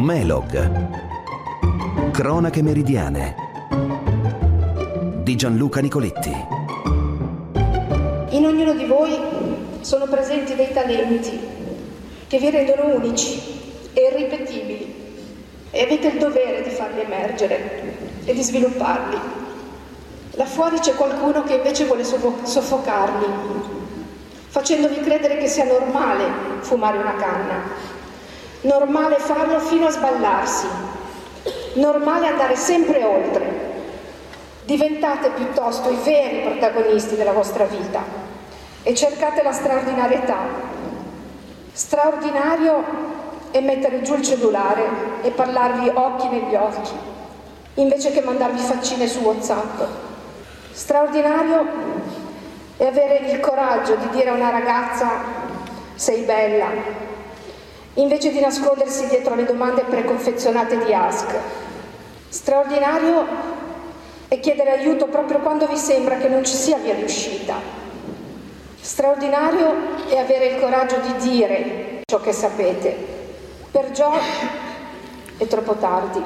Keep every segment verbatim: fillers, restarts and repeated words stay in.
Melog. Cronache meridiane di Gianluca Nicoletti. In ognuno di voi sono presenti dei talenti che vi rendono unici e irripetibili e avete il dovere di farli emergere e di svilupparli. Là fuori c'è qualcuno che invece vuole soffocarli, facendovi credere che sia normale fumare una canna, normale farlo fino a sballarsi, normale andare sempre oltre. Diventate piuttosto i veri protagonisti della vostra vita e cercate la straordinarietà. Straordinario è mettere giù il cellulare e parlarvi occhi negli occhi, invece che mandarvi faccine su WhatsApp. Straordinario è avere il coraggio di dire a una ragazza sei bella, invece di nascondersi dietro le domande preconfezionate di Ask. Straordinario è chiedere aiuto proprio quando vi sembra che non ci sia via di uscita. Straordinario è avere il coraggio di dire ciò che sapete. Perciò è troppo tardi.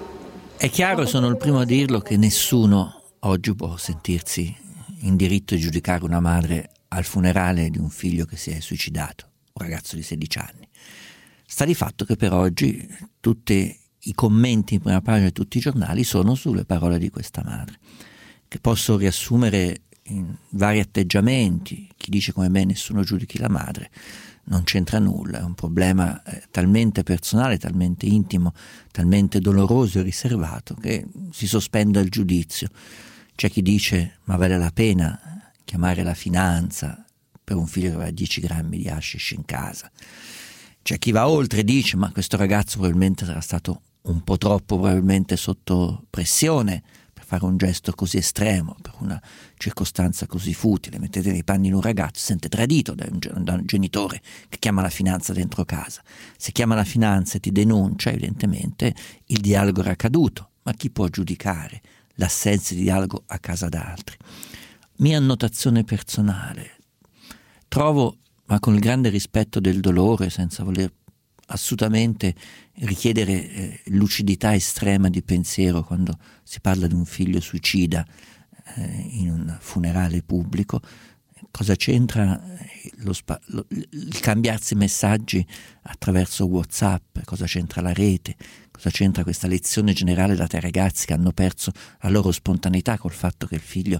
È chiaro, sono il primo a dirlo, che nessuno oggi può sentirsi in diritto di giudicare una madre al funerale di un figlio che si è suicidato, un ragazzo di sedici anni. Sta di fatto che per oggi tutti i commenti in prima pagina di tutti i giornali sono sulle parole di questa madre, che posso riassumere in vari atteggiamenti. Chi dice come me nessuno giudichi la madre non c'entra nulla, è un problema eh, talmente personale, talmente intimo, talmente doloroso e riservato che si sospende il giudizio. C'è chi dice ma vale la pena chiamare la finanza per un figlio che aveva dieci grammi di hashish in casa. C'è chi va oltre e dice ma questo ragazzo probabilmente sarà stato un po' troppo probabilmente sotto pressione per fare un gesto così estremo, per una circostanza così futile. Mettete nei panni di un ragazzo, si sente tradito da un, da un genitore che chiama la finanza dentro casa. Se chiama la finanza e ti denuncia, evidentemente il dialogo era caduto, ma chi può giudicare l'assenza di dialogo a casa d'altri? Mia annotazione personale: trovo, ma con il grande rispetto del dolore, senza voler assolutamente richiedere eh, lucidità estrema di pensiero quando si parla di un figlio suicida eh, in un funerale pubblico, cosa c'entra lo spa- lo, il cambiarsi messaggi attraverso WhatsApp, cosa c'entra la rete, cosa c'entra questa lezione generale data ai ragazzi che hanno perso la loro spontaneità col fatto che il figlio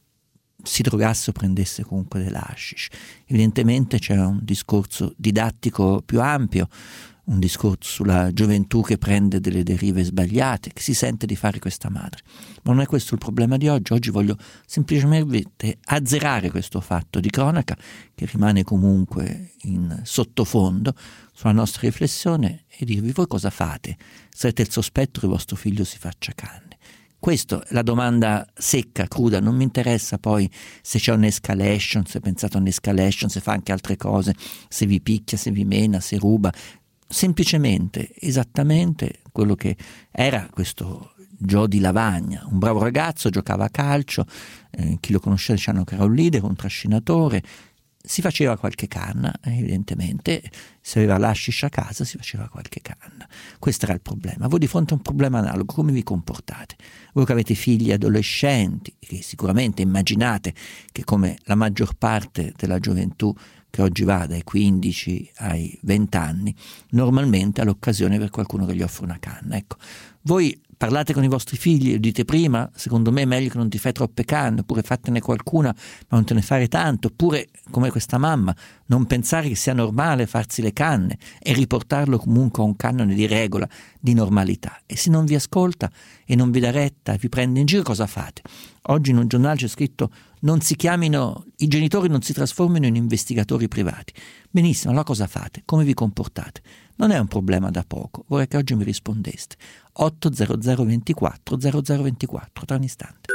si drogasse o prendesse comunque dell'hashish. Evidentemente c'è un discorso didattico più ampio, un discorso sulla gioventù che prende delle derive sbagliate, che si sente di fare questa madre. Ma non è questo il problema di oggi. Oggi voglio semplicemente azzerare questo fatto di cronaca che rimane comunque in sottofondo sulla nostra riflessione e dirvi: voi cosa fate? Sarete il sospetto che vostro figlio si faccia canne? Questa è la domanda secca, cruda. Non mi interessa poi se c'è un'escalation, se pensate a un'escalation, se fa anche altre cose, se vi picchia, se vi mena, se ruba. Semplicemente, esattamente quello che era questo Gio di Lavagna, un bravo ragazzo, giocava a calcio, eh, chi lo conosceva dicevano che era un leader, un trascinatore, si faceva qualche canna, evidentemente se aveva l'hashish a casa si faceva qualche canna. Questo era il problema. Voi di fronte a un problema analogo come vi comportate? Voi che avete figli adolescenti, che sicuramente immaginate che come la maggior parte della gioventù che oggi va dai quindici ai venti anni, normalmente ha l'occasione per qualcuno che gli offre una canna. Ecco, voi parlate con i vostri figli e dite prima: secondo me è meglio che non ti fai troppe canne, oppure fattene qualcuna ma non te ne fare tanto, oppure come questa mamma non pensare che sia normale farsi le canne e riportarlo comunque a un canone di regola, di normalità. E se non vi ascolta e non vi dà retta e vi prende in giro, cosa fate? Oggi in un giornale c'è scritto: non si chiamino, i genitori non si trasformino in investigatori privati. Benissimo, allora cosa fate? Come vi comportate? Non è un problema da poco. Vorrei che oggi mi rispondeste. otto zero zero ventiquattro zero zero ventiquattro, tra un istante.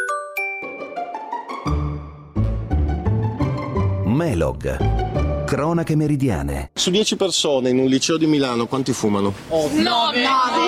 Melog. Cronache meridiane. Su dieci persone in un liceo di Milano quanti fumano? nove.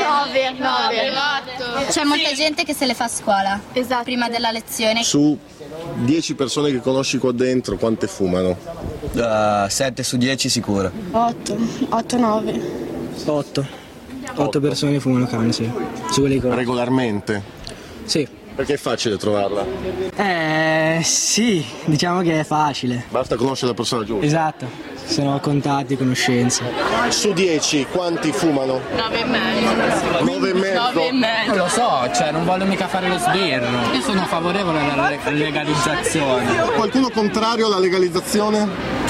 C'è molta gente che se le fa a scuola, esatto, prima della lezione. Su dieci persone che conosci qua dentro quante fumano? Uh, sette su dieci sicuro. otto, otto, nove. otto. otto persone fumano canne, sì. Su quelli con... Regolarmente? Sì. Perché è facile trovarla? Eh sì, diciamo che è facile. Basta conoscere la persona giusta. Esatto, sono contatti, conoscenze. Su dieci quanti fumano? nove e mezzo. nove e mezzo? nove e mezzo. Non lo so, cioè non voglio mica fare lo sbirro. Io sono favorevole alla legalizzazione. Qualcuno contrario alla legalizzazione?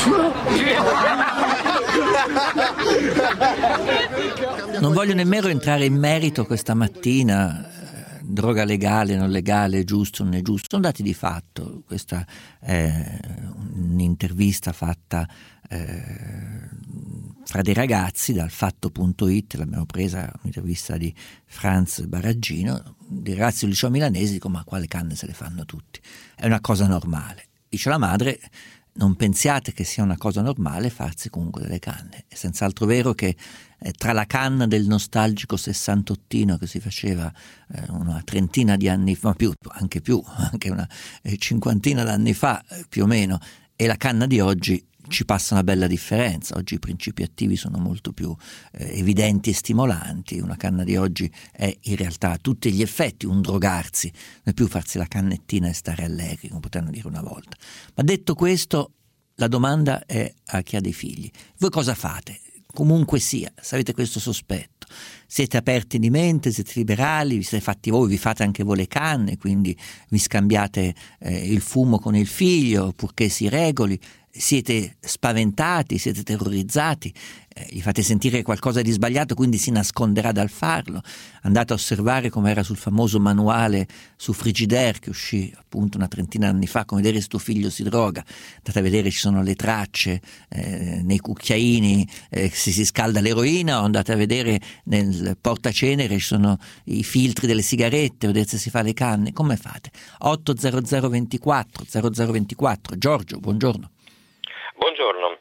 Non voglio nemmeno entrare in merito questa mattina. Droga legale, non legale, giusto, non è giusto, sono dati di fatto. Questa è un'intervista fatta eh, fra dei ragazzi dal fatto punto it, l'abbiamo presa, un'intervista di Franz Baraggino, dei ragazzi del liceo milanese. Dico, ma quale canne se le fanno tutti? È una cosa normale. Dice la madre, non pensiate che sia una cosa normale farsi comunque delle canne. È senz'altro vero che eh, tra la canna del nostalgico sessantottino che si faceva eh, una trentina di anni fa, ma più, anche più, anche una eh, cinquantina d'anni fa eh, più o meno, e la canna di oggi, ci passa una bella differenza. Oggi i principi attivi sono molto più eh, evidenti e stimolanti. Una canna di oggi è in realtà a tutti gli effetti un drogarsi, non è più farsi la cannettina e stare allegri, come potevano dire una volta. Ma detto questo, la domanda è a chi ha dei figli: voi cosa fate? Comunque sia, se avete questo sospetto, siete aperti di mente, siete liberali, vi siete fatti voi, vi fate anche voi le canne, quindi vi scambiate eh, il fumo con il figlio purché si regoli. Siete spaventati, siete terrorizzati, eh, gli fate sentire qualcosa di sbagliato, quindi si nasconderà dal farlo. Andate a osservare come era sul famoso manuale su Frigidaire che uscì appunto una trentina di anni fa, come vedere se tuo figlio si droga. Andate a vedere, ci sono le tracce eh, nei cucchiaini eh, se si scalda l'eroina, o andate a vedere nel portacenere ci sono i filtri delle sigarette, vedete se si fa le canne. Come fate? otto zero zero ventiquattro zero zero ventiquattro. Giorgio, buongiorno. Buongiorno,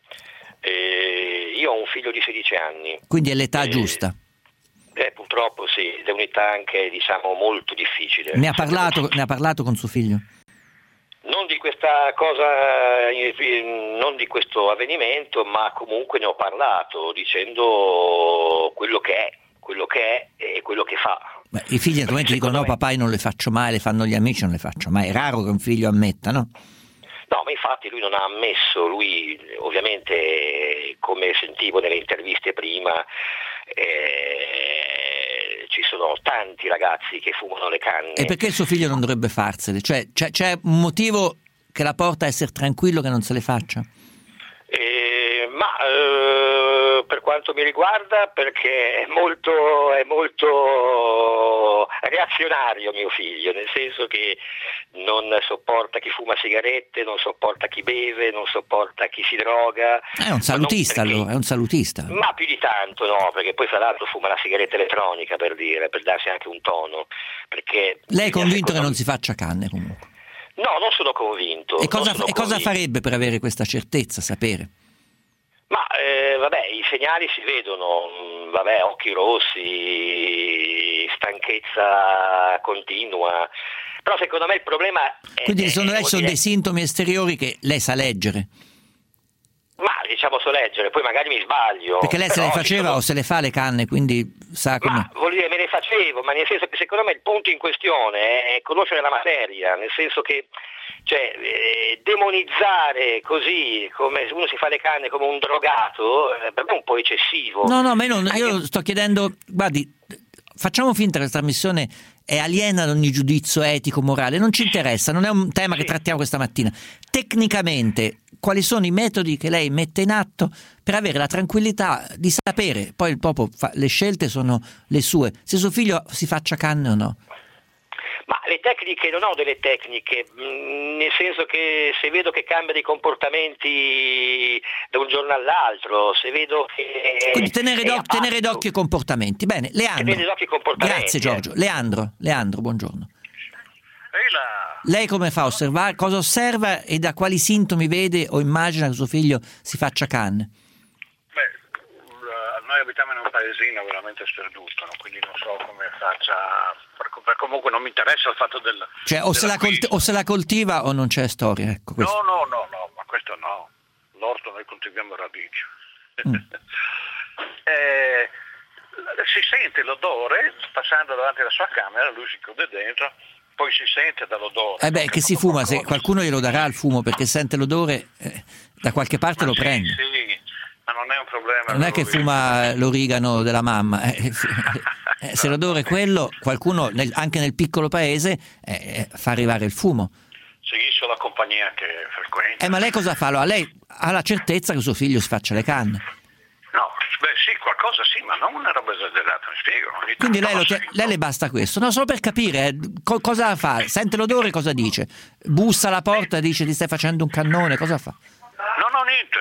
eh, io ho un figlio di sedici anni. Quindi è l'età eh, giusta? Eh, purtroppo sì, è un'età anche diciamo molto difficile. Ne ha parlato, ne ha parlato con suo figlio? Non di questa cosa, non di questo avvenimento, ma comunque ne ho parlato dicendo quello che è, quello che è e quello che fa. Beh, i figli naturalmente dicono no papà, io non le faccio mai, le fanno gli amici, non le faccio mai. È raro che un figlio ammetta, no? No, ma infatti lui non ha ammesso, lui ovviamente, come sentivo nelle interviste prima, eh, ci sono tanti ragazzi che fumano le canne. E perché il suo figlio non dovrebbe farsele? Cioè c'è, c'è un motivo che la porta a essere tranquillo che non se le faccia? Eh, ma eh, per quanto mi riguarda, perché è molto, è molto reazionario mio figlio, nel senso che non sopporta chi fuma sigarette, non sopporta chi beve, non sopporta chi si droga. È un salutista perché, allora, è un salutista. Ma più di tanto no, perché poi fra l'altro fuma la sigaretta elettronica, per dire, per darsi anche un tono. Perché lei è convinto che non si faccia canne comunque? No, non sono convinto. E cosa, sono e cosa convinto. farebbe per avere questa certezza, sapere? Ma eh, vabbè, i segnali si vedono, vabbè, occhi rossi, stanchezza continua, però secondo me il problema è... Quindi secondo lei ci sono dire... dei sintomi esteriori che lei sa leggere? Ma diciamo so leggere, poi magari mi sbaglio. Perché lei se le faceva sono... o se le fa le canne, quindi sa come... Ma vuol dire me ne facevo, ma nel senso che secondo me il punto in questione è conoscere la materia, nel senso che cioè eh, demonizzare così come uno si fa le canne come un drogato eh, per me è un po' eccessivo. No, no, ma io, non, Anche... io sto chiedendo, guardi, facciamo finta che questa trasmissione è aliena da ogni giudizio etico, morale, non ci interessa, non è un tema sì. che trattiamo questa mattina. Tecnicamente, quali sono i metodi che lei mette in atto per avere la tranquillità di sapere, poi proprio fa, le scelte sono le sue, se suo figlio si faccia canne o no? Ma le tecniche, non ho delle tecniche, nel senso che se vedo che cambia dei comportamenti da un giorno all'altro, se vedo che... Quindi tenere, d'oc- tenere d'occhio i comportamenti. Bene, Leandro. Tenere d'occhio i comportamenti. Grazie Giorgio. Eh. Leandro, Leandro, buongiorno. Ehi là. Lei come fa a osservare? Cosa osserva e da quali sintomi vede o immagina che suo figlio si faccia canne? Beh, noi abitiamo in un paesino veramente sperduto, no? Quindi non so come faccia, per comunque non mi interessa il fatto del... Cioè o se, la colti- o se la coltiva o non c'è storia, ecco questo. No, no, no, no, ma questo no. L'orto noi coltiviamo radici. Mm. eh, Si sente l'odore passando davanti alla sua camera, lui si chiude dentro, poi si sente dall'odore. Eh beh, che si fuma, se qualcuno glielo darà il fumo, perché sente l'odore, eh, da qualche parte ma lo sì, prende. Sì, ma non è un problema. Non è che fuma l'origano della mamma, eh, eh, se l'odore è quello, qualcuno nel, anche nel piccolo paese eh, fa arrivare il fumo. Seguisce la compagnia che frequenta. Eh, ma lei cosa fa? Allora, lei ha la certezza che suo figlio si faccia le canne. No, beh sì, qualcosa sì, ma non una roba esagerata, mi spiego. Quindi lei, lo tie- lei le basta questo? No, solo per capire eh, co- cosa fa. Sente l'odore, cosa dice? Bussa alla porta e dice ti stai facendo un cannone, cosa fa? No, no, niente.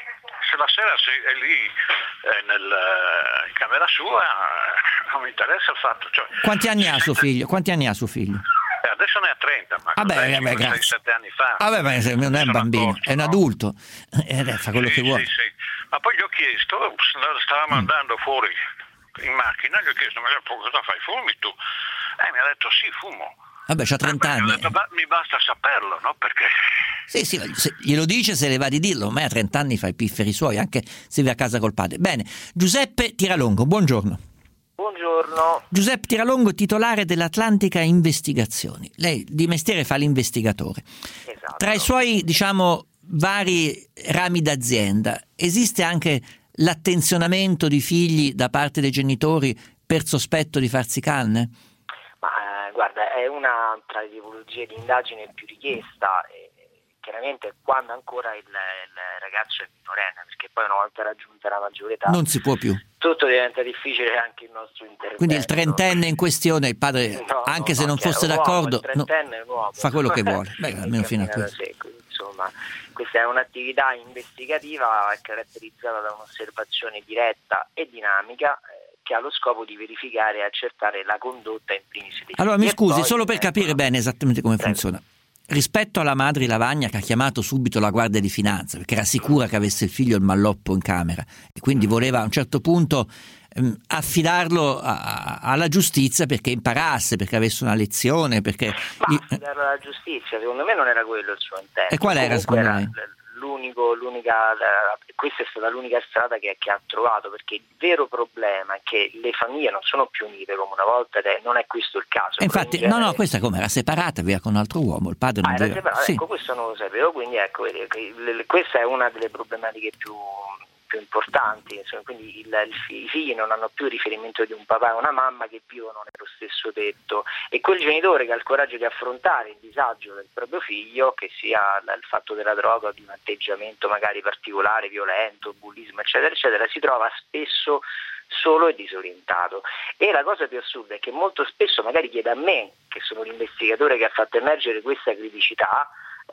Se la sera sei, è lì eh, nel, eh, in camera sua, eh, non mi interessa il fatto. Cioè, Quanti anni ha sente... suo figlio? Quanti anni ha suo figlio? Eh, adesso ne ha trenta, ma Vabbè, vabbè, grazie. sei sette anni fa. Vabbè, ma non è un bambino, accorto, è un no? adulto, eh, fa quello sì, che vuole. Sì, sì. Ma poi gli ho chiesto, stavamo Mm. andando fuori in macchina, gli ho chiesto, ma cosa fai, fumi tu? Eh, mi ha detto sì, fumo. Vabbè, c'ha trenta anni. Ho detto, ma mi basta saperlo, no? Perché... Sì, sì, se glielo dice se le va di dirlo, ormai a trenta anni fa i pifferi suoi, anche se vive a casa col padre. Bene, Giuseppe Tiralongo, buongiorno. Buongiorno. Giuseppe Tiralongo, titolare dell'Atlantica Investigazioni. Lei di mestiere fa l'investigatore. Esatto. Tra i suoi, diciamo, vari rami d'azienda, esiste anche l'attenzionamento di figli da parte dei genitori per sospetto di farsi canne? Ma eh, guarda, è una tra le tipologie di indagine più richiesta, e chiaramente quando ancora il, il ragazzo è minorenne, perché poi una volta raggiunta la maggiore età Non si può più. tutto diventa difficile, anche il nostro intervento. Quindi il trentenne in questione, il padre, no, anche no, se non no, fosse chiaro, d'accordo, l'uomo, il trentenne è un uomo. fa quello che vuole. Beh, almeno fino a Cammina da questo. sé, quindi, insomma, questa è un'attività investigativa caratterizzata da un'osservazione diretta e dinamica eh, che ha lo scopo di verificare e accertare la condotta in primis dei Allora mi figli. E scusi, poi, solo per ecco, capire bene esattamente come prego. funziona. Rispetto alla madre Lavagna che ha chiamato subito la Guardia di Finanza perché era sicura che avesse il figlio il malloppo in camera e quindi voleva a un certo punto ehm, affidarlo a, a, alla giustizia perché imparasse, perché avesse una lezione, perché... Ma affidarlo alla giustizia, secondo me non era quello il suo intento. E qual era, Comunque secondo era lei? L'unico, l'unica, questa è stata l'unica strada che, che ha trovato, perché il vero problema è che le famiglie non sono più unite come una volta ed è, non è questo il caso. E infatti, in genere... no, no, questa come era separata, via con un altro uomo, il padre non ah, era voleva. separato, Sì. Ecco, questo non lo sapevo, quindi ecco, questa è una delle problematiche più, più importanti, insomma, quindi il, il, i figli non hanno più riferimento di un papà e una mamma che vivono nello stesso tetto, e quel genitore che ha il coraggio di affrontare il disagio del proprio figlio, che sia il fatto della droga o di un atteggiamento magari particolare, violento, bullismo eccetera eccetera, si trova spesso solo e disorientato. E la cosa più assurda è che molto spesso magari chiede a me, che sono l'investigatore che ha fatto emergere questa criticità,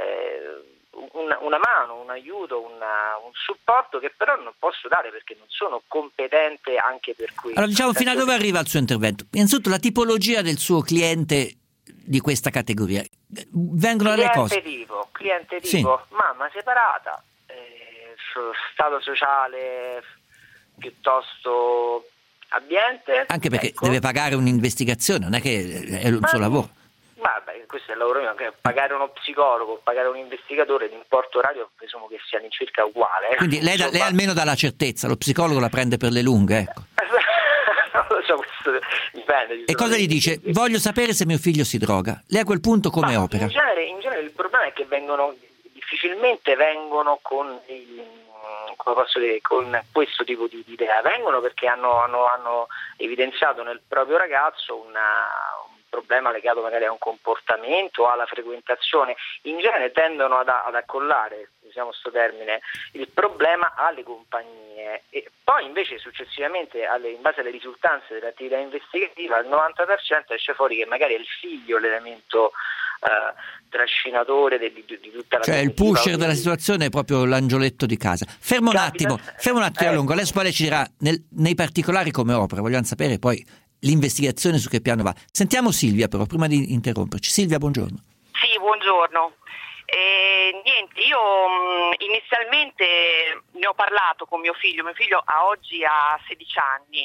eh, una, una mano, un aiuto, una, un supporto che però non posso dare perché non sono competente anche per questo. Allora diciamo fino a dove arriva il suo intervento. Innanzitutto la tipologia del suo cliente di questa categoria. Vengono cliente le cose. Tipo, cliente tipo, sì. Mamma separata, eh, stato sociale piuttosto abbiente. Anche perché ecco. Deve pagare un'investigazione, non è che è il suo lavoro. Vabbè, questo è il lavoro mio, che pagare uno psicologo, pagare un investigatore, l'importo orario presumo che sia all'incirca uguale. Quindi lei, da, lei almeno dà la certezza, lo psicologo la prende per le lunghe, ecco. Non lo so, questo dipende. E cosa gli dice? Voglio sapere se mio figlio si droga. Lei a quel punto come Ma opera? In genere, in genere il problema è che vengono, difficilmente vengono con il, come posso dire, con questo tipo di idea, vengono perché hanno, hanno, hanno evidenziato nel proprio ragazzo una, un problema legato magari a un comportamento o alla frequentazione. In genere tendono ad, ad accollare, usiamo questo termine, il problema alle compagnie, e poi invece successivamente alle, in base alle risultanze dell'attività investigativa al novanta per cento esce fuori che magari è il figlio l'elemento Uh, trascinatore di, di, di tutta la cioè il pusher della situazione è proprio l'angioletto di casa. Fermo un attimo, fermo un attimo eh. a lungo, adesso poi ci dirà nel, nei particolari come opera, vogliamo sapere poi l'investigazione su che piano va. Sentiamo Silvia però prima di interromperci. Silvia, buongiorno. Sì, buongiorno. Eh, niente, io mh, inizialmente ne ho parlato con mio figlio, mio figlio a oggi ha sedici anni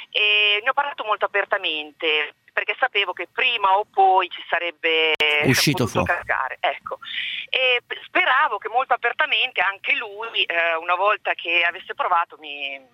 e ne ho parlato molto apertamente perché sapevo che prima o poi ci sarebbe uscito potuto fuori. cascare, ecco. E speravo che molto apertamente anche lui, eh, una volta che avesse provato, mi,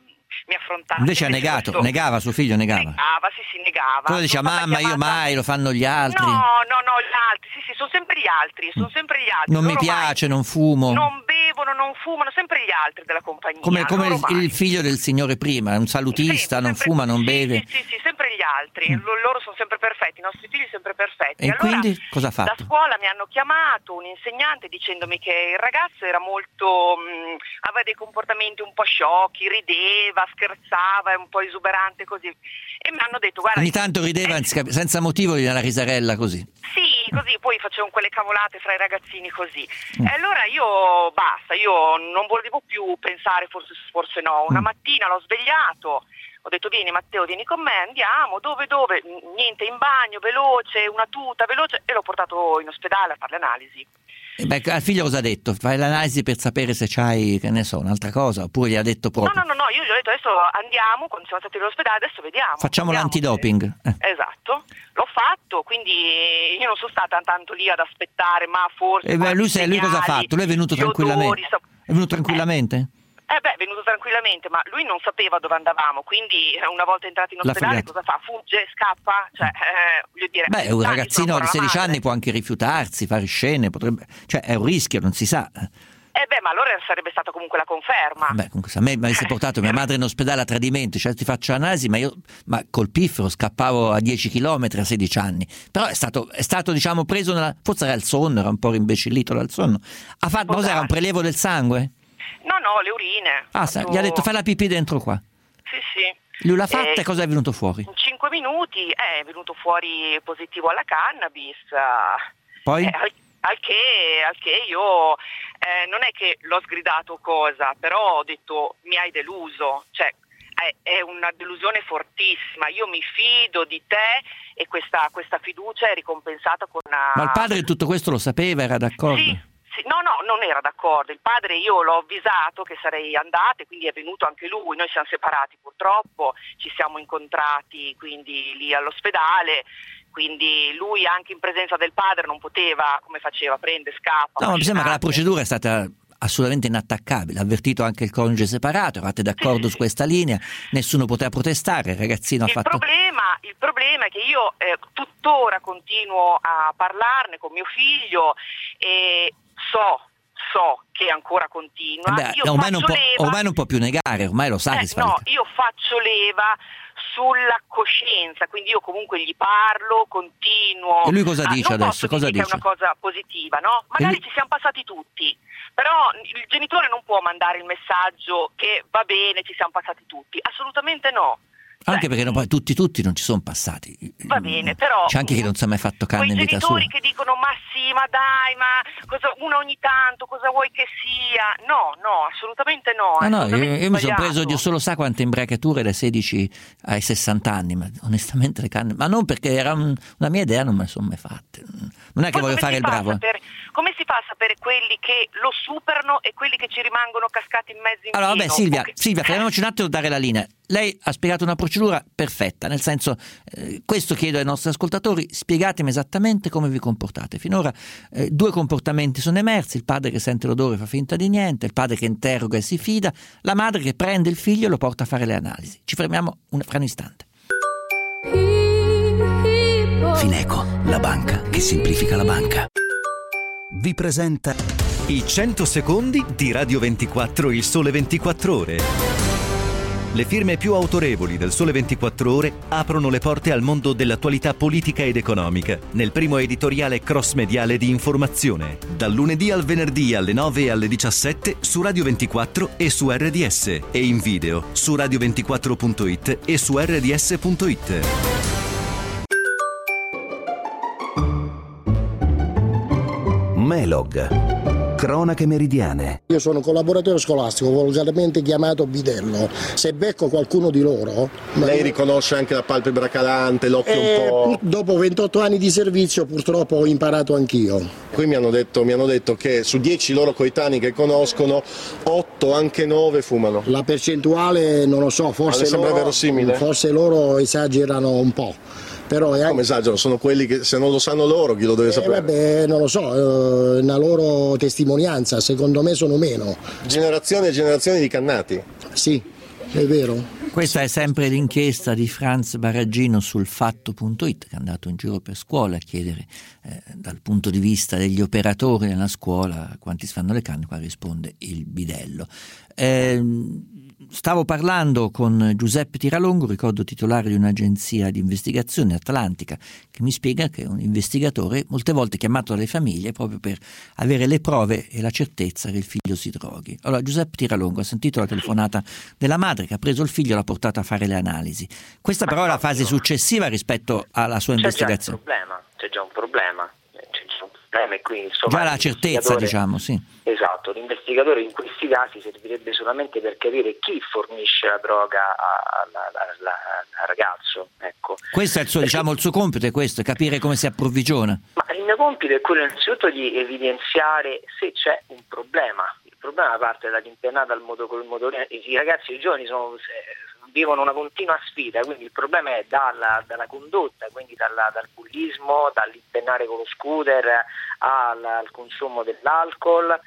mi affrontasse. Invece ha negato, questo... negava, suo figlio negava. Negava, sì, sì, negava. Cosa diceva, mamma, io mai, lo fanno gli altri. No, no, no, gli altri, sì, sì, sono sempre gli altri, sono sempre gli altri. Non loro mi piace, mai, non fumo. Non bevono, non fumano, sempre gli altri della compagnia. Come, come il, il figlio del signore prima, un salutista, sì, non sempre, fuma, non sì, beve. Sì, sì, sì, sempre gli altri, mm. loro sono sempre perfetti, i nostri figli sempre perfetti. E allora, quindi cosa ha fatto? Da scuola mi hanno chiamato un insegnante dicendomi che il ragazzo era molto, mh, aveva dei comportamenti un po' sciocchi, rideva, scherzava, è un po' esuberante così. E mi hanno detto, guarda... Ogni tanto rideva, eh, senza motivo, gli dà la risarella così. Sì, così, poi facevano quelle cavolate fra i ragazzini così. Mm. E allora io, basta, io non volevo più pensare, forse, forse no. Una mm. mattina l'ho svegliato, ho detto vieni Matteo, vieni con me, andiamo, dove, dove? Niente, in bagno, veloce, una tuta, veloce, e l'ho portato in ospedale a fare le analisi. E beh, al figlio cosa ha detto? Fai l'analisi per sapere se c'hai, che ne so, un'altra cosa, oppure gli ha detto proprio? No, no, no, no, io gli ho detto adesso andiamo, quando siamo stati all'ospedale, adesso vediamo. Facciamo andiamo. l'antidoping. Eh. Esatto, l'ho fatto, quindi io non sono stata tanto lì ad aspettare, ma forse... E beh, lui, se, lui cosa ha fatto? Lui è venuto tranquillamente? Odori, so... È venuto tranquillamente? Eh. Eh beh, è venuto tranquillamente, ma lui non sapeva dove andavamo, quindi una volta entrati in ospedale cosa fa? Fugge, scappa? Cioè, eh, voglio dire, beh, un ragazzino di sedici anni può anche rifiutarsi, fare scene, potrebbe, cioè è un rischio, non si sa. Eh beh, ma allora sarebbe stata comunque la conferma. Beh, comunque se a me mi avessi portato mia madre in ospedale a tradimento, cioè ti faccio analisi, ma io ma col piffero scappavo a dieci chilometri a sedici anni. Però è stato, è stato diciamo preso nella, forse era il sonno, era un po' rimbecillito dal sonno. Ha fatto, cos'era, un prelievo del sangue? No, no, le urine. Ah, fatto... gli ha detto fai la pipì dentro qua. Sì, sì. Lui l'ha fatta eh, e cosa è venuto fuori? In cinque minuti è venuto fuori positivo alla cannabis. Poi? Eh, al, al, che, al che io eh, non è che l'ho sgridato cosa, però ho detto mi hai deluso. Cioè, è, è una delusione fortissima. Io mi fido di te e questa, questa fiducia è ricompensata con una... Ma il padre di tutto questo lo sapeva, era d'accordo? Sì. No, no, non era d'accordo. Il padre io l'ho avvisato che sarei andata e quindi è venuto anche lui. Noi siamo separati purtroppo, ci siamo incontrati quindi lì all'ospedale, quindi lui anche in presenza del padre non poteva, come faceva, prende, scappa. No, mi sembra che la procedura è stata assolutamente inattaccabile, ha avvertito anche il coniuge separato, eravate d'accordo sì, su questa linea, nessuno poteva protestare, il ragazzino il ha fatto... Problema, il problema è che io eh, tuttora continuo a parlarne con mio figlio e so, so che ancora continua. Beh, io ormai, non può, leva... ormai non può più negare, ormai lo sa eh, che si fa. No, io faccio leva sulla coscienza, quindi io comunque gli parlo, continuo. E lui cosa ah, dice non adesso? Posso Cosa dice dice? Che è una cosa positiva, no? Magari lui... ci siamo passati tutti, però il genitore non può mandare il messaggio che va bene, ci siamo passati tutti, assolutamente no. Anche perché no, poi tutti tutti non ci sono passati. Va bene, però c'è anche chi non si è mai fatto canne in vita sua. Quei genitori che dicono ma sì, ma dai, ma cosa, una ogni tanto, cosa vuoi che sia? No, no, assolutamente no. Ah, no, assolutamente io, io mi sono preso, Dio solo sa quante imbriacature dai sedici ai sessanta anni, ma onestamente le canne, ma non perché era un, una mia idea, non me le sono mai fatte. Non è che poi voglio fare il bravo. Sapere, come si fa a sapere quelli che lo superano e quelli che ci rimangono cascati in mezzo in Allora, pieno? vabbè, Silvia, che... Silvia, fermiamoci un attimo a dare la linea. Lei ha spiegato una procedura perfetta, nel senso, eh, questo chiedo ai nostri ascoltatori, spiegatemi esattamente come vi comportate. Finora eh, due comportamenti sono emersi, il padre che sente l'odore fa finta di niente, il padre che interroga e si fida, la madre che prende il figlio e lo porta a fare le analisi. Ci fermiamo un, fra un istante. Fineco, la banca che semplifica la banca, vi presenta i cento secondi di Radio ventiquattro Il Sole ventiquattro Ore. Le firme più autorevoli del Sole ventiquattro Ore aprono le porte al mondo dell'attualità politica ed economica nel primo editoriale cross-mediale di informazione, dal lunedì al venerdì alle nove e alle diciassette su Radio ventiquattro e su R D S e in video su radio ventiquattro punto it e su R D S punto it. Melog, cronache meridiane. Io sono collaboratore scolastico, volgarmente chiamato bidello. Se becco qualcuno di loro... Lei riconosce anche la palpebra calante, l'occhio eh, un po'... Dopo ventotto anni di servizio purtroppo ho imparato anch'io. Qui mi hanno detto, mi hanno detto che su dieci loro coetanei che conoscono, otto, anche nove fumano. La percentuale non lo so, forse, sembra loro, verosimile. forse loro esagerano un po'. Però è anche... Come esagerano? Sono quelli che se non lo sanno loro chi lo deve eh, sapere? Vabbè, non lo so, è una loro testimonianza, secondo me sono meno. Generazioni e generazioni di cannati. Sì, è vero. Questa è sempre l'inchiesta di Franz Baraggino sul fatto punto it, che è andato in giro per scuola a chiedere eh, dal punto di vista degli operatori nella scuola quanti si fanno le canne. Qua risponde il bidello. Eh, Stavo parlando con Giuseppe Tiralongo, ricordo titolare di un'agenzia di investigazione, Atlantica, che mi spiega che è un investigatore molte volte chiamato dalle famiglie proprio per avere le prove e la certezza che il figlio si droghi. Allora, Giuseppe Tiralongo ha sentito la telefonata della madre che ha preso il figlio e l'ha portato a fare le analisi. Questa però è la fase successiva rispetto alla sua c'è investigazione. Già un problema, c'è già un problema, c'è già un problema e quindi insomma... Già la certezza, diciamo, sì. Esatto, l'investigatore in questi casi servirebbe solamente per capire chi fornisce la droga al ragazzo. Ecco. Questo è il suo, diciamo, il suo compito, è questo, è capire come si approvvigiona. Ma il mio compito è quello innanzitutto di evidenziare se c'è un problema. Il problema parte dall'impennata al modo col motore. I ragazzi, i giovani sono, vivono una continua sfida, quindi il problema è dalla, dalla condotta, quindi dalla, dal bullismo, dall'impennare con lo scooter al, al consumo dell'alcol,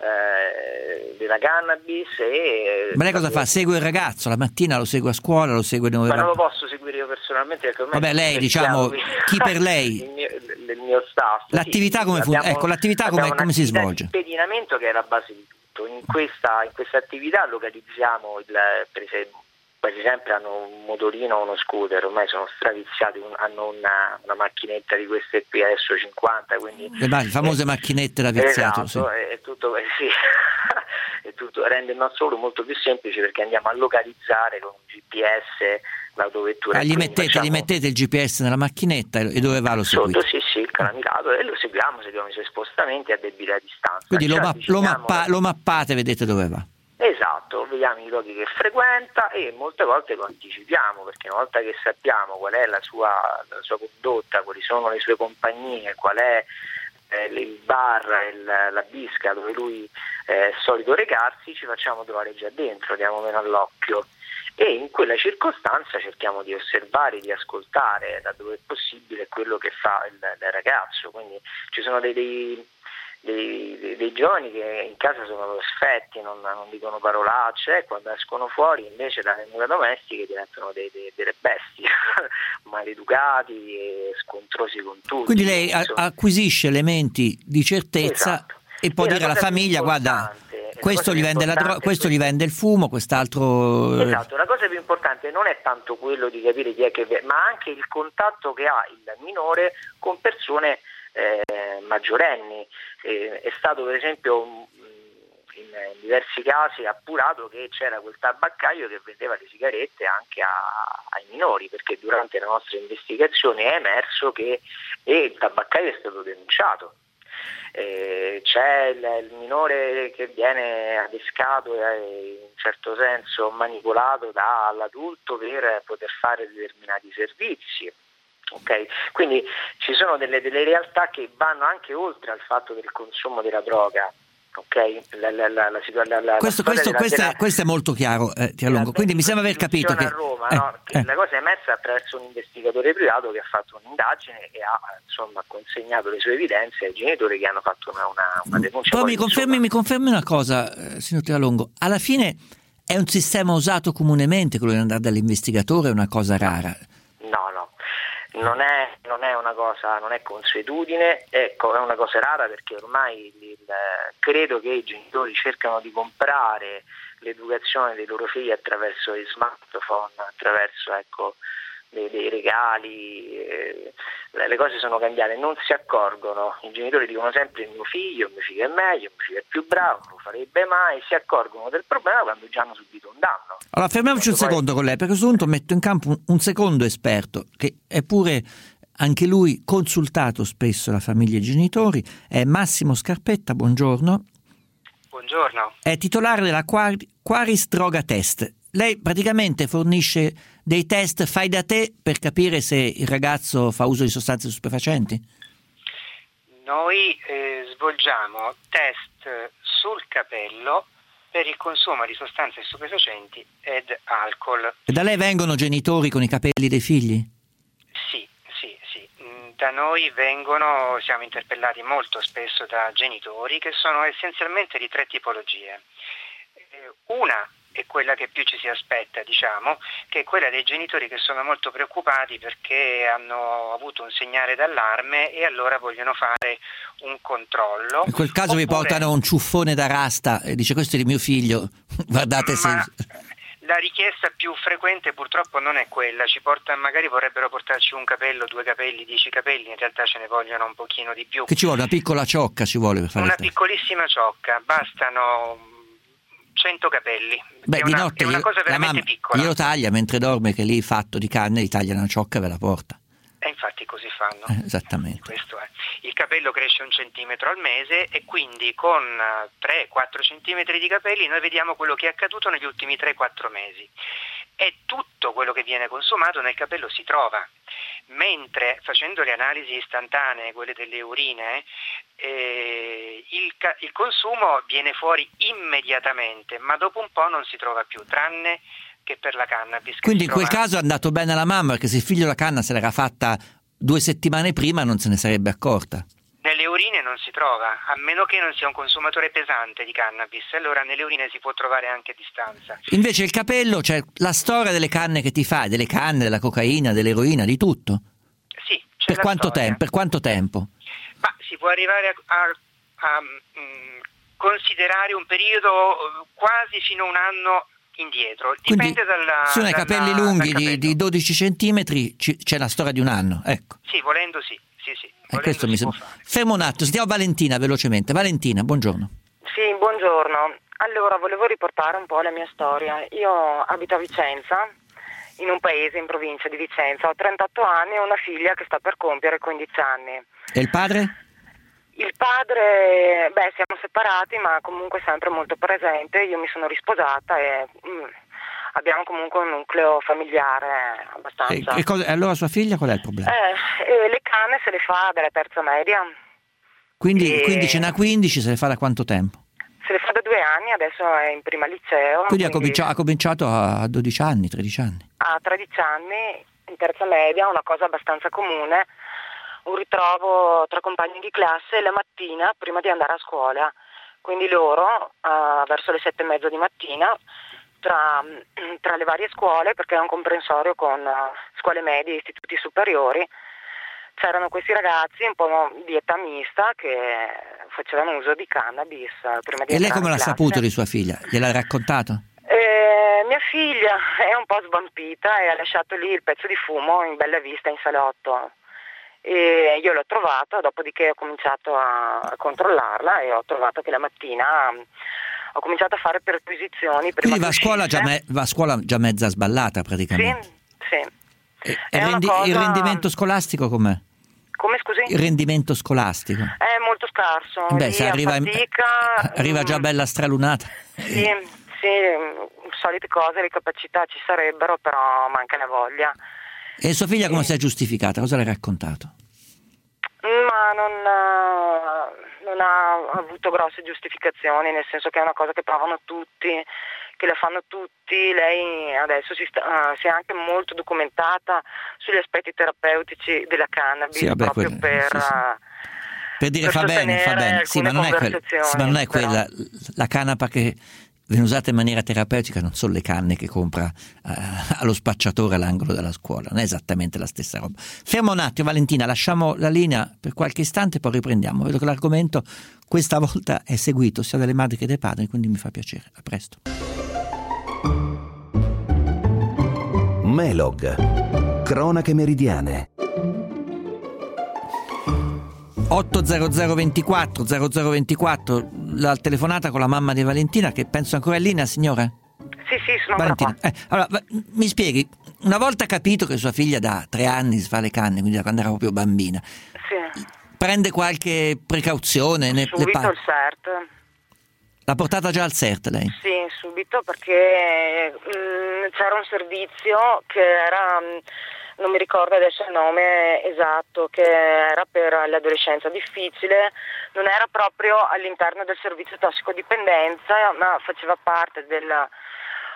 Eh, della cannabis e... Ma lei cosa fa? Segue il ragazzo? La mattina lo segue a scuola, lo segue dove ma va? non lo posso seguire io personalmente perché ormai vabbè, lei diciamo chi per lei il, mio, il mio staff l'attività sì, come funziona? Ecco, l'attività come, come si svolge? Il pedinamento che è la base di tutto. In questa, in questa attività localizziamo il, per esempio quasi sempre hanno un motorino o uno scooter, ormai sono straviziati, hanno una, una macchinetta di queste P S cinquanta, quindi le, ma- le famose eh, macchinette da viziato. Esatto, sì. è, è tutto, eh, sì. è tutto, rende il nostro lavoro molto più semplice perché andiamo a localizzare con un G P S l'autovettura. Ah, gli, mettete, facciamo... gli mettete il G P S nella macchinetta e dove va lo seguite? Sotto, sì, sì, il calamitato, e lo seguiamo, seguiamo i suoi spostamenti a debita distanza. Quindi cioè, lo, ma- diciamo... lo, mappa- lo mappate, vedete dove va? Esatto, vediamo i luoghi che frequenta e molte volte lo anticipiamo, perché una volta che sappiamo qual è la sua, la sua condotta, quali sono le sue compagnie, qual è eh, il bar, il, la bisca dove lui eh, è solito recarsi, ci facciamo trovare già dentro, diamo meno all'occhio e in quella circostanza cerchiamo di osservare, di ascoltare da dove è possibile quello che fa il, il ragazzo. Quindi ci sono dei, dei Dei, dei, dei giovani che in casa sono perfetti, non, non dicono parolacce, e quando escono fuori invece dalle mura domestiche diventano dei, dei, delle bestie maleducati e scontrosi con tutti. Quindi lei a- acquisisce elementi di certezza, esatto, e può e dire alla famiglia guarda questo gli, vende la dro- questo gli vende il fumo, quest'altro... Esatto, la cosa più importante non è tanto quello di capire chi è che ma anche il contatto che ha il minore con persone eh, maggiorenni. Eh, è stato per esempio in, in diversi casi appurato che c'era quel tabaccaio che vendeva le sigarette anche a, ai minori, perché durante la nostra investigazione è emerso che e il tabaccaio è stato denunciato. Eh, c'è il, il minore che viene adescato e in un certo senso manipolato dall'adulto per poter fare determinati servizi. Okay. Quindi ci sono delle, delle realtà che vanno anche oltre al fatto del consumo della droga. Okay. La, la, la, la, la, la, questo, la questo, della, questo, della, è, questo è molto chiaro, eh, Tiralongo. Quindi mi sembra aver capito che, a Roma, eh, no? che eh. la cosa è emersa attraverso un investigatore privato che ha fatto un'indagine e ha insomma consegnato le sue evidenze ai genitori che hanno fatto una, una, una denuncia. Però poi, mi confermi, mi confermi una cosa, eh, signor Tiralongo, alla fine è un sistema usato comunemente quello di andare dall'investigatore, è una cosa rara. No, no. Non è, non è una cosa, non è consuetudine, ecco, è una cosa rara perché ormai il, credo che i genitori cercano di comprare l'educazione dei loro figli attraverso gli smartphone, attraverso ecco, dei, dei regali, eh, le cose sono cambiate, non si accorgono, i genitori dicono sempre il mio figlio, il mio figlio è meglio, il mio figlio è più bravo, non lo farebbe mai, si accorgono del problema quando già hanno subito un danno. Allora fermiamoci un poi... secondo con lei, perché a questo punto metto in campo un, un secondo esperto che è pure anche lui consultato spesso la famiglia e i genitori, è Massimo Scarpetta, buongiorno. Buongiorno. È titolare della Quaris Droga Test. Lei praticamente fornisce dei test fai da te per capire se il ragazzo fa uso di sostanze stupefacenti? Noi eh, svolgiamo test sul capello per il consumo di sostanze stupefacenti ed alcol. E da lei vengono genitori con i capelli dei figli? Sì, sì, sì. Da noi vengono, siamo interpellati molto spesso da genitori che sono essenzialmente di tre tipologie. Una è quella che più ci si aspetta, diciamo, che è quella dei genitori che sono molto preoccupati perché hanno avuto un segnale d'allarme e allora vogliono fare un controllo. In quel caso Oppure, vi portano un ciuffone da rasta e dice questo è di mio figlio, guardate se... La richiesta più frequente purtroppo non è quella, ci porta, magari vorrebbero portarci un capello, due capelli, dieci capelli, in realtà ce ne vogliono un pochino di più. Che ci vuole? Una piccola ciocca ci vuole per fare Una questo. piccolissima ciocca, bastano cento capelli. Beh, è di una, notte è una glielo- cosa la veramente mamma piccola. glielo taglia mentre dorme, che lì fatto di canne, gli taglia una ciocca e ve la porta. E infatti così fanno. Eh, esattamente. Questo è. Il capello cresce un centimetro al mese e quindi con tre quattro centimetri di capelli noi vediamo quello che è accaduto negli ultimi tre quattro mesi. E tutto quello che viene consumato nel capello si trova. Mentre facendo le analisi istantanee, quelle delle urine, eh, il, ca- il consumo viene fuori immediatamente, ma dopo un po' non si trova più, tranne che per la cannabis. Quindi in quel trova... caso è andato bene alla mamma, perché se il figlio la canna se l'era fatta due settimane prima non se ne sarebbe accorta. Nelle urine non si trova, a meno che non sia un consumatore pesante di cannabis, allora nelle urine si può trovare anche a distanza. Invece il capello, cioè la storia delle canne che ti fai, delle canne, della cocaina, dell'eroina, di tutto. Sì, c'è Per la quanto storia. tempo? Per quanto tempo? Ma si può arrivare a, a, a mh, considerare un periodo quasi fino a un anno indietro, dipende Quindi, dalla... se uno ha i dalla- capelli dal lunghi capello. di, di dodici centimetri ci- c'è la storia di un anno, ecco. Sì, volendo sì, sì, sì. E questo mi sembra. Fermo un attimo, sentiamo Valentina velocemente. Valentina, buongiorno. Sì, buongiorno. Allora, volevo riportare un po' la mia storia. Io abito a Vicenza, in un paese in provincia di Vicenza. Ho trentotto anni e ho una figlia che sta per compiere quindici anni. E il padre? Il padre, beh, siamo separati, ma comunque sempre molto presente. Io mi sono risposata e mm, abbiamo comunque un nucleo familiare E, abbastanza... e cosa- e allora sua figlia qual è il problema? Eh, eh, le canne se le fa dalla terza media. Quindi, e- quindi ce n'ha quindici, se le fa da quanto tempo? Se le fa da due anni, adesso è in prima liceo. Quindi ha cominciato, ha cominciato a dodici anni, tredici anni. A tredici anni, in terza media, una cosa abbastanza comune, un ritrovo tra compagni di classe la mattina prima di andare a scuola. Quindi loro, eh, verso le sette e mezza di mattina, tra, tra le varie scuole, perché è un comprensorio con eh, scuole medie e istituti superiori, c'erano questi ragazzi un po' di età mista che facevano uso di cannabis eh, prima di E lei entrare come in l'ha classe. saputo di sua figlia? Gliel'ha raccontato? Eh, mia figlia è un po' svampita e ha lasciato lì il pezzo di fumo in bella vista in salotto. E io l'ho trovato, dopodiché ho cominciato a, a controllarla e ho trovato che la mattina um, ho cominciato a fare perquisizioni. Prima Quindi va a, che scuola già uscisse. me- va a scuola già mezza sballata praticamente. Sì, sì. E È il, una rendi- cosa- il rendimento scolastico com'è? Come scusi? Il rendimento scolastico? È molto scarso. Beh, lì se a arriva, fatica, arriva già mm, bella stralunata. Sì, sì, mm, solite cose, le capacità ci sarebbero, però manca la voglia. E sua figlia come si è giustificata? Cosa le ha raccontato? Ma non, eh, non ha avuto grosse giustificazioni, nel senso che è una cosa che provano tutti, che la fanno tutti. Lei adesso si, sta, eh, si è anche molto documentata sugli aspetti terapeutici della cannabis, Sì, vabbè, proprio quelle- per... sì, sì. eh, Per dire per fa bene, fa sostenere bene. Sì, ma alcune non è, quella, conversazioni, sì, ma non è però. quella. La canapa che viene usata in maniera terapeutica non sono le canne che compra eh, allo spacciatore all'angolo della scuola, non è esattamente la stessa roba. Fermo un attimo, Valentina, lasciamo la linea per qualche istante, poi riprendiamo. Vedo che l'argomento questa volta è seguito sia dalle madri che dai padri, quindi mi fa piacere. A presto. Melog, cronache meridiane. otto zero zero ventiquattro zero zero ventiquattro, la telefonata con la mamma di Valentina, che penso ancora in linea, signora? Sì, sì, sono Valentina, qua. eh, allora, va- mi spieghi, una volta capito che sua figlia da tre anni si fa le canne, quindi da quando era proprio bambina, Sì. prende qualche precauzione? Ne, le Subito pa- il C E R T. L'ha portata già al C E R T lei? Sì, subito, perché mh, c'era un servizio che era, mh, non mi ricordo adesso il nome esatto, che era per l'adolescenza difficile, non era proprio all'interno del servizio tossicodipendenza, ma faceva parte della,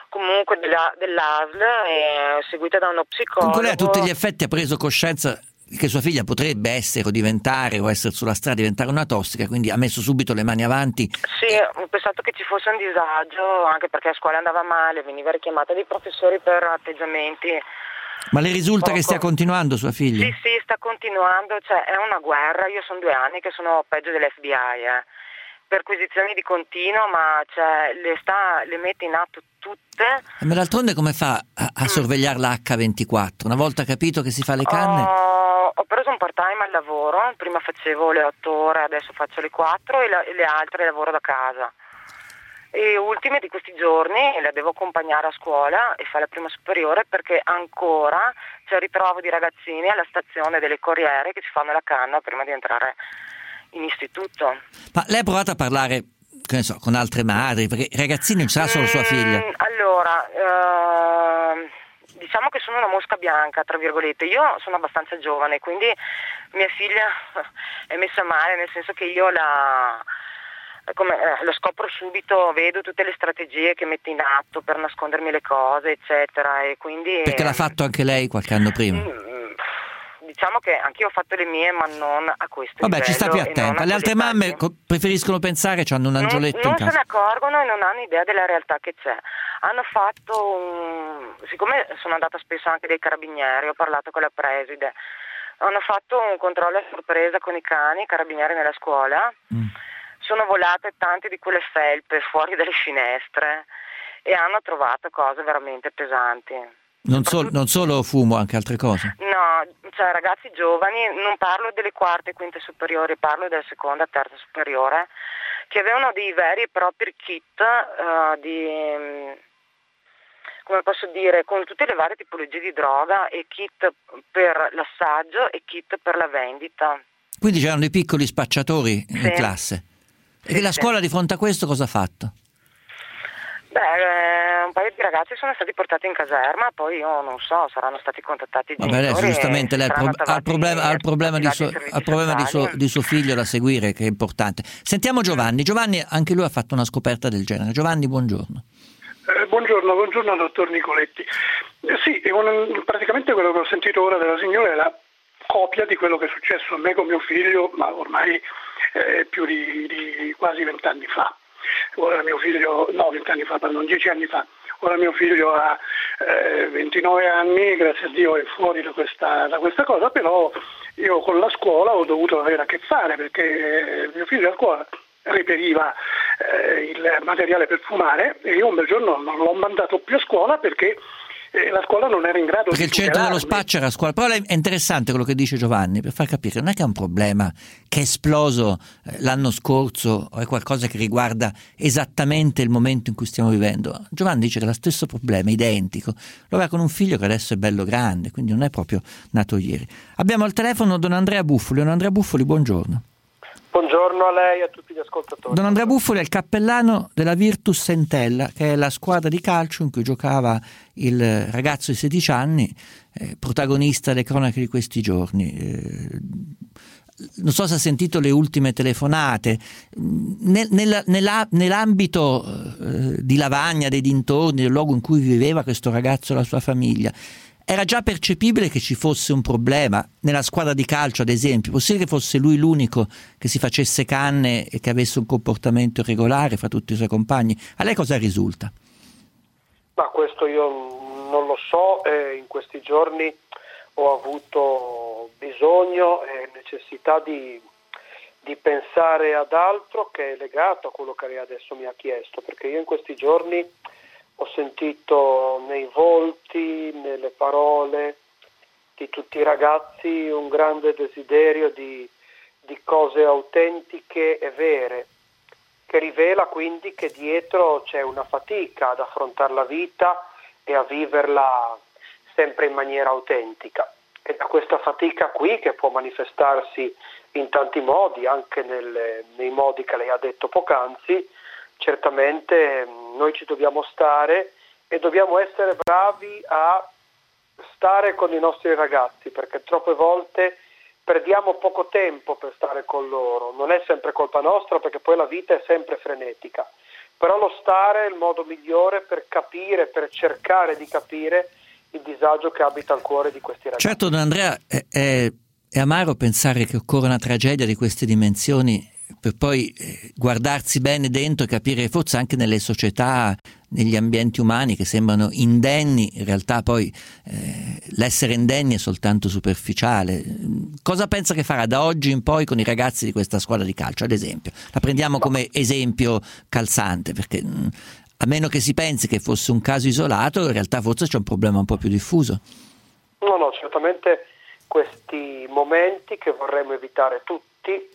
comunque della, dell'A S L, e seguita da uno psicologo. Comunque lei a tutti gli effetti ha preso coscienza che sua figlia potrebbe essere o diventare o essere sulla strada diventare una tossica, quindi ha messo subito le mani avanti. Sì, ho pensato che ci fosse un disagio, anche perché a scuola andava male, veniva richiamata dai professori per atteggiamenti. Ma le risulta poco. Che stia continuando sua figlia? Sì, sì, sta continuando, cioè è una guerra. Io sono due anni che sono peggio dell'F B I, eh. Perquisizioni di continuo, ma cioè, le, sta, le mette in atto tutte. Ma d'altronde come fa a, a sorvegliare l'H ventiquattro? Una volta capito che si fa le canne? Ho, ho preso un part time al lavoro, prima facevo le otto ore, adesso faccio le quattro e, la, e le altre lavoro da casa. E ultime di questi giorni la devo accompagnare a scuola e fa la prima superiore, perché ancora c'è il ritrovo di ragazzini alla stazione delle Corriere che si fanno la canna prima di entrare in istituto. Ma lei ha provato a parlare, che ne so, con altre madri, perché i ragazzini non sarà solo sua figlia? Mm, allora, eh, diciamo che sono una mosca bianca, tra virgolette. Io sono abbastanza giovane, quindi mia figlia è messa male, nel senso che io la, come, eh, lo scopro subito, vedo tutte le strategie che mette in atto per nascondermi le cose, eccetera, e quindi... Perché l'ha fatto anche lei qualche anno prima? Mm, Diciamo che anch'io ho fatto le mie, ma non a questo Vabbè, livello. ci sta più attenta. Le altre mamme co- preferiscono pensare che hanno un angioletto non, in non casa. se ne accorgono e non hanno idea della realtà che c'è. Hanno fatto un... siccome sono andata spesso anche dai carabinieri, ho parlato con la preside, hanno fatto un controllo a sorpresa con i cani, i carabinieri nella scuola, mm. sono volate tante di quelle felpe fuori dalle finestre e hanno trovato cose veramente pesanti. Non, sol- non solo fumo, anche altre cose? No, cioè ragazzi giovani, non parlo delle quarte e quinte superiori, parlo della seconda e terza superiore, che avevano dei veri e propri kit uh, di, come posso dire, con tutte le varie tipologie di droga, e kit per l'assaggio e kit per la vendita. Quindi c'erano dei piccoli spacciatori in sì. classe. Sì, e la sì. scuola di fronte a questo cosa ha fatto? Beh, eh, un paio di ragazzi sono stati portati in caserma, poi io non so, saranno stati contattati i Vabbè, genitori. lei giustamente lei ha il pro- ha il problema, ha il problema, di, suo, ha il problema di, suo, di suo figlio da seguire, che è importante. Sentiamo Giovanni. Giovanni, anche lui ha fatto una scoperta del genere. Giovanni, buongiorno. Eh, buongiorno, buongiorno dottor Nicoletti. Eh, sì, un, praticamente quello che ho sentito ora della signora è la copia di quello che è successo a me con mio figlio, ma ormai eh, più di, di quasi vent'anni fa. Ora mio figlio, no, vent'anni fa, pardon, dieci anni fa. Ora mio figlio ha eh, ventinove anni, grazie a Dio è fuori da questa, da questa cosa, però io con la scuola ho dovuto avere a che fare, perché mio figlio a scuola reperiva eh, il materiale per fumare e io un bel giorno non l'ho mandato più a scuola perché eh, la scuola non era in grado perché di il centro dello tutelarmi. spaccio era a scuola. Però è interessante quello che dice Giovanni, per far capire che non è che è un problema che è esploso l'anno scorso o è qualcosa che riguarda esattamente il momento in cui stiamo vivendo. Giovanni dice che è lo stesso problema, identico, lo aveva con un figlio che adesso è bello grande, quindi non è proprio nato ieri. Abbiamo al telefono Don Andrea Buffoli. Don Andrea Buffoli, buongiorno. Buongiorno a lei e a tutti gli ascoltatori. Don Andrea Buffoli è il cappellano della Virtus Entella, che è la squadra di calcio in cui giocava il ragazzo di sedici anni, eh, protagonista delle cronache di questi giorni. Eh, non so se ha sentito le ultime telefonate. Nel, nella, nella, nell'ambito eh, di Lavagna, dei dintorni, del luogo in cui viveva questo ragazzo e la sua famiglia, era già percepibile che ci fosse un problema nella squadra di calcio, ad esempio? Possibile che fosse lui l'unico che si facesse canne e che avesse un comportamento irregolare fra tutti i suoi compagni? A lei cosa risulta? Ma questo io non lo so, eh, in questi giorni ho avuto bisogno e necessità di, di pensare ad altro che è legato a quello che lei adesso mi ha chiesto, perché io in questi giorni ho sentito nei volti, nelle parole di tutti i ragazzi un grande desiderio di, di cose autentiche e vere, che rivela quindi che dietro c'è una fatica ad affrontare la vita e a viverla sempre in maniera autentica. È da questa fatica qui, che può manifestarsi in tanti modi, anche nelle, nei modi che lei ha detto poc'anzi, certamente noi ci dobbiamo stare e dobbiamo essere bravi a stare con i nostri ragazzi, perché troppe volte perdiamo poco tempo per stare con loro. Non è sempre colpa nostra, perché poi la vita è sempre frenetica, però lo stare è il modo migliore per capire, per cercare di capire il disagio che abita al cuore di questi ragazzi. Certo, Don Andrea, è, è, è amaro pensare che occorra una tragedia di queste dimensioni per poi eh, guardarsi bene dentro e capire forse anche nelle società, negli ambienti umani che sembrano indenni, in realtà poi eh, l'essere indenni è soltanto superficiale. Cosa pensa che farà da oggi in poi con i ragazzi di questa squadra di calcio, ad esempio? La prendiamo come esempio calzante, perché mh, a meno che si pensi che fosse un caso isolato, in realtà forse c'è un problema un po' più diffuso. No, no, certamente questi momenti che vorremmo evitare tutti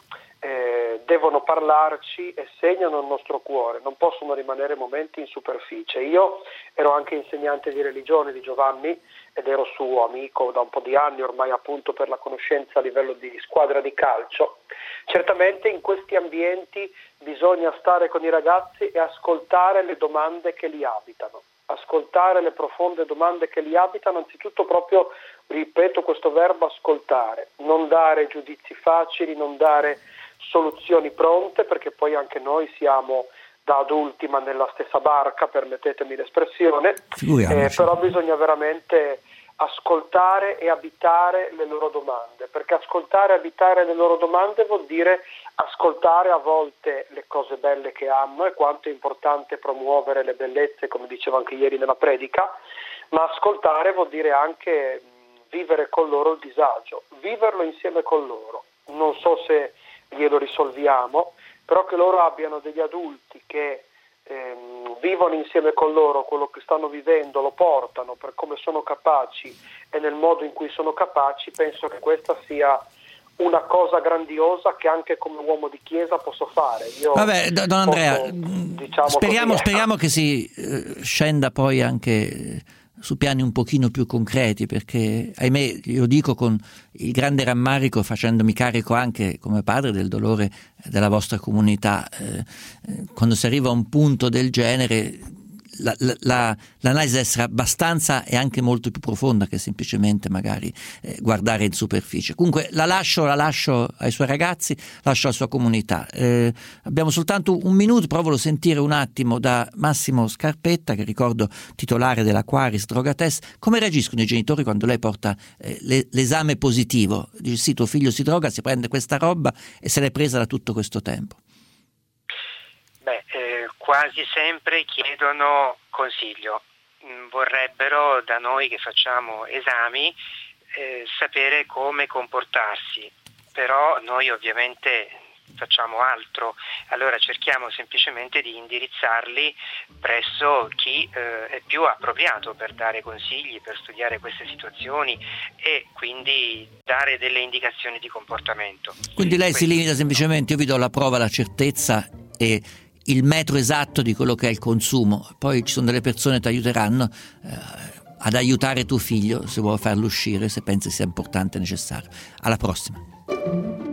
Eh, devono parlarci e segnano il nostro cuore, non possono rimanere momenti in superficie. Io ero anche insegnante di religione di Giovanni ed ero suo amico da un po' di anni ormai, appunto per la conoscenza a livello di squadra di calcio. Certamente in questi ambienti bisogna stare con i ragazzi e ascoltare le domande che li abitano, ascoltare le profonde domande che li abitano, anzitutto proprio, ripeto questo verbo, ascoltare, non dare giudizi facili, non dare soluzioni pronte, perché poi anche noi siamo da adulti ma nella stessa barca, permettetemi l'espressione, eh, però bisogna veramente ascoltare e abitare le loro domande, perché ascoltare e abitare le loro domande vuol dire ascoltare a volte le cose belle che hanno e quanto è importante promuovere le bellezze, come dicevo anche ieri nella predica, ma ascoltare vuol dire anche vivere con loro il disagio, viverlo insieme con loro. Non so se glielo risolviamo, però che loro abbiano degli adulti che ehm, vivono insieme con loro quello che stanno vivendo, lo portano per come sono capaci e nel modo in cui sono capaci, penso che questa sia una cosa grandiosa che anche come uomo di chiesa posso fare. Io Vabbè, don Andrea, posso, diciamo speriamo, così, speriamo che si eh, scenda poi anche eh, su piani un pochino più concreti, perché ahimè, io dico con il grande rammarico, facendomi carico anche come padre del dolore della vostra comunità, eh, quando si arriva a un punto del genere La, la, l'analisi deve essere abbastanza e anche molto più profonda che semplicemente magari eh, guardare in superficie. Comunque la lascio, la lascio ai suoi ragazzi, lascio alla sua comunità. Eh, abbiamo soltanto un minuto, però volevo sentire un attimo da Massimo Scarpetta, che ricordo titolare dell'Aquaris Drogatest, come reagiscono i genitori quando lei porta eh, le, l'esame positivo. Dice sì, tuo figlio si droga, si prende questa roba e se l'è presa da tutto questo tempo. Beh, eh, quasi sempre chiedono consiglio, vorrebbero da noi che facciamo esami eh, sapere come comportarsi, però noi ovviamente facciamo altro, allora cerchiamo semplicemente di indirizzarli presso chi eh, è più appropriato per dare consigli, per studiare queste situazioni e quindi dare delle indicazioni di comportamento. Quindi lei Quindi, si limita semplicemente, io vi do la prova, la certezza e il metro esatto di quello che è il consumo, poi ci sono delle persone che ti aiuteranno eh, ad aiutare tuo figlio se vuoi farlo uscire, se pensi sia importante e necessario. Alla prossima.